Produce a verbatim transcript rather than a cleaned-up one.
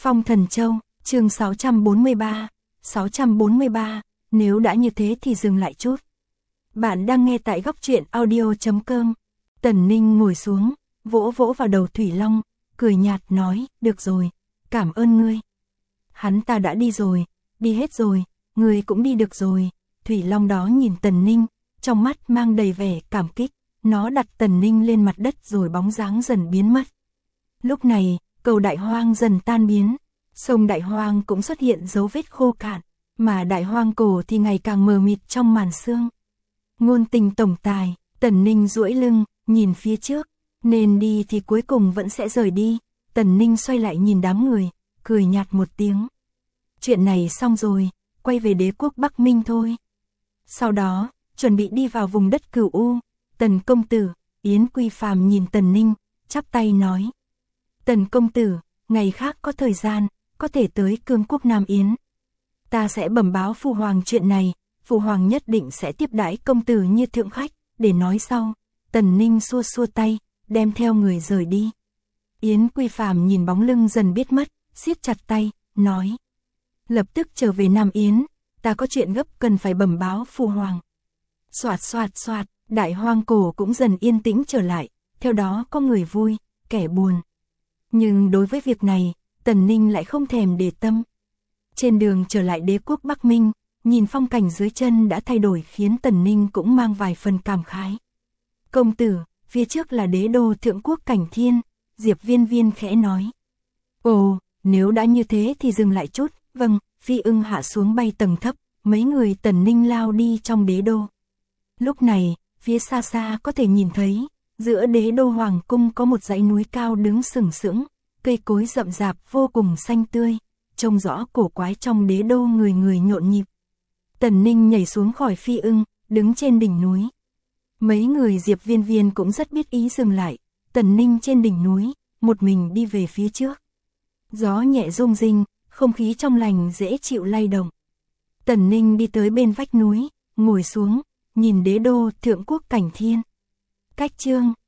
Phong Thần Châu, chương sáu trăm bốn mươi ba, sáu trăm bốn mươi ba, nếu đã như thế thì dừng lại chút. Bạn đang nghe tại góc truyện audio chấm com. Tần Ninh ngồi xuống, vỗ vỗ vào đầu Thủy Long, cười nhạt nói, được rồi, cảm ơn ngươi. Hắn ta đã đi rồi, đi hết rồi, ngươi cũng đi được rồi. Thủy Long đó nhìn Tần Ninh, trong mắt mang đầy vẻ cảm kích, nó đặt Tần Ninh lên mặt đất rồi bóng dáng dần biến mất. Lúc này, cầu Đại Hoang dần tan biến, sông Đại Hoang cũng xuất hiện dấu vết khô cạn, mà Đại Hoang cổ thì ngày càng mờ mịt trong màn sương. Ngôn tình tổng tài, Tần Ninh duỗi lưng, nhìn phía trước, nên đi thì cuối cùng vẫn sẽ rời đi. Tần Ninh xoay lại nhìn đám người, cười nhạt một tiếng. Chuyện này xong rồi, quay về đế quốc Bắc Minh thôi. Sau đó, chuẩn bị đi vào vùng đất Cửu U. Tần công tử, Yến Quy Phàm nhìn Tần Ninh, chắp tay nói. Tần công tử, ngày khác có thời gian, có thể tới cương quốc Nam Yến. Ta sẽ bẩm báo Phu Hoàng chuyện này, Phu Hoàng nhất định sẽ tiếp đãi công tử như thượng khách, để nói sau. Tần Ninh xua xua tay, đem theo người rời đi. Yến Quy Phàm nhìn bóng lưng dần biết mất, siết chặt tay, nói. Lập tức trở về Nam Yến, ta có chuyện gấp cần phải bẩm báo Phu Hoàng. Soạt soạt soạt, Đại Hoang cổ cũng dần yên tĩnh trở lại, theo đó có người vui, kẻ buồn. Nhưng đối với việc này, Tần Ninh lại không thèm để tâm. Trên đường trở lại đế quốc Bắc Minh, nhìn phong cảnh dưới chân đã thay đổi khiến Tần Ninh cũng mang vài phần cảm khái. Công tử, phía trước là đế đô thượng quốc Cảnh Thiên, Diệp Viên Viên khẽ nói. Ồ, nếu đã như thế thì dừng lại chút, vâng, Phi Ưng hạ xuống bay tầng thấp, mấy người Tần Ninh lao đi trong đế đô. Lúc này, phía xa xa có thể nhìn thấy, giữa đế đô hoàng cung có một dãy núi cao đứng sừng sững, cây cối rậm rạp vô cùng xanh tươi, trông rõ cổ quái trong đế đô người người nhộn nhịp. Tần Ninh nhảy xuống khỏi Phi Ưng, đứng trên đỉnh núi. Mấy người Diệp Viên Viên cũng rất biết ý dừng lại, Tần Ninh trên đỉnh núi, một mình đi về phía trước. Gió nhẹ rung rinh, không khí trong lành dễ chịu lay động. Tần Ninh đi tới bên vách núi, ngồi xuống, nhìn đế đô thượng quốc Cảnh Thiên. Cách chương